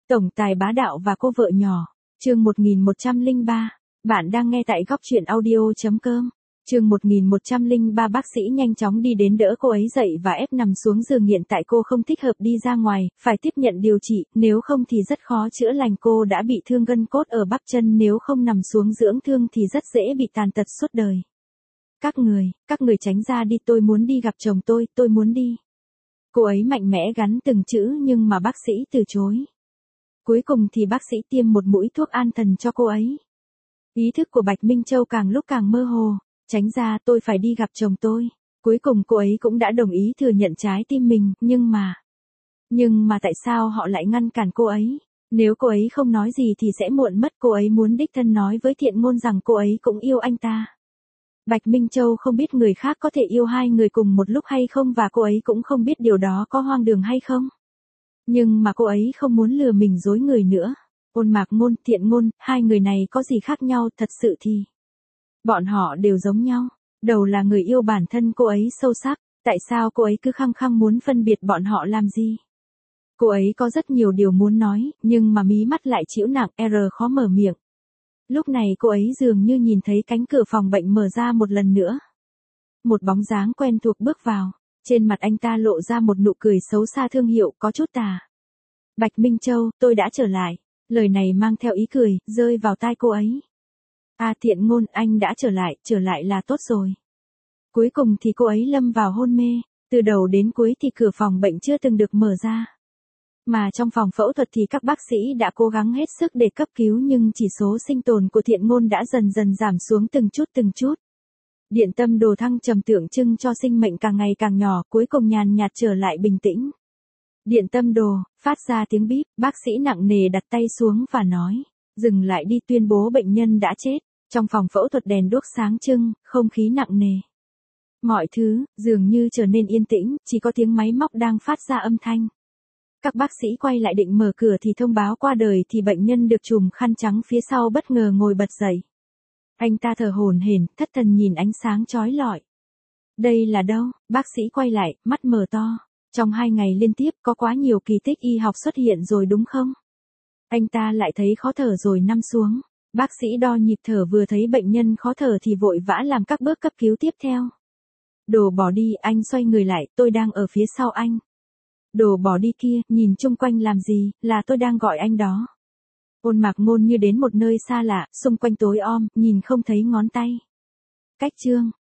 Tổng tài bá đạo và cô vợ nhỏ. Chương 1103. Bạn đang nghe tại góc truyện audio.com. Chương 1103. Bác sĩ nhanh chóng đi đến đỡ cô ấy dậy và ép nằm xuống giường hiện tại cô không thích hợp đi ra ngoài, phải tiếp nhận điều trị, nếu không thì rất khó chữa lành. Cô đã bị thương gân cốt ở bắp chân, nếu không nằm xuống dưỡng thương thì rất dễ bị tàn tật suốt đời. Các người tránh ra đi, tôi muốn đi gặp chồng tôi muốn đi. Cô ấy mạnh mẽ gắn từng chữ nhưng mà bác sĩ từ chối. Cuối cùng thì bác sĩ tiêm một mũi thuốc an thần cho cô ấy. Ý thức của Bạch Minh Châu càng lúc càng mơ hồ. Tránh ra, tôi phải đi gặp chồng tôi. Cuối cùng cô ấy cũng đã đồng ý thừa nhận trái tim mình, nhưng mà tại sao họ lại ngăn cản cô ấy? Nếu cô ấy không nói gì thì sẽ muộn mất. Cô ấy muốn đích thân nói với Thiện Ngôn rằng cô ấy cũng yêu anh ta. Bạch Minh Châu không biết người khác có thể yêu hai người cùng một lúc hay không, và cô ấy cũng không biết điều đó có hoang đường hay không. Nhưng mà cô ấy không muốn lừa mình dối người nữa. Ôn Mạc Ngôn, Thiện Ngôn, hai người này có gì khác nhau? Thật sự thì bọn họ đều giống nhau. Đầu là người yêu bản thân cô ấy sâu sắc. Tại sao cô ấy cứ khăng khăng muốn phân biệt bọn họ làm gì? Cô ấy có rất nhiều điều muốn nói, nhưng mà mí mắt lại chịu nặng, khó mở miệng. Lúc này cô ấy dường như nhìn thấy cánh cửa phòng bệnh mở ra một lần nữa. Một bóng dáng quen thuộc bước vào. Trên mặt anh ta lộ ra một nụ cười xấu xa thương hiệu, có chút tà. Bạch Minh Châu, tôi đã trở lại. Lời này mang theo ý cười, rơi vào tai cô ấy. À, Thiện Ngôn, anh đã trở lại là tốt rồi. Cuối cùng thì cô ấy lâm vào hôn mê. Từ đầu đến cuối thì cửa phòng bệnh chưa từng được mở ra. Mà trong phòng phẫu thuật thì các bác sĩ đã cố gắng hết sức để cấp cứu, nhưng chỉ số sinh tồn của Thiện Ngôn đã dần dần giảm xuống từng chút. Điện tâm đồ thăng trầm tượng trưng cho sinh mệnh càng ngày càng nhỏ, cuối cùng nhàn nhạt trở lại bình tĩnh. Điện tâm đồ, phát ra tiếng bíp, bác sĩ nặng nề đặt tay xuống và nói, dừng lại đi, tuyên bố bệnh nhân đã chết. Trong phòng phẫu thuật đèn đuốc sáng trưng, không khí nặng nề. Mọi thứ, dường như trở nên yên tĩnh, chỉ có tiếng máy móc đang phát ra âm thanh. Các bác sĩ quay lại định mở cửa thì thông báo qua đời thì bệnh nhân được trùm khăn trắng phía sau bất ngờ ngồi bật dậy. Anh ta thở hổn hển, thất thần nhìn ánh sáng chói lọi. Đây là đâu? Bác sĩ quay lại, mắt mở to. Trong 2 ngày liên tiếp có quá nhiều kỳ tích y học xuất hiện rồi đúng không? Anh ta lại thấy khó thở rồi nằm xuống. Bác sĩ đo nhịp thở, vừa thấy bệnh nhân khó thở thì vội vã làm các bước cấp cứu tiếp theo. Đồ bỏ đi, anh xoay người lại, tôi đang ở phía sau anh. Đồ bỏ đi kia, nhìn chung quanh làm gì, là tôi đang gọi anh đó. Ôn Mạc Ngôn như đến một nơi xa lạ, xung quanh tối om, nhìn không thấy ngón tay. Cách chương.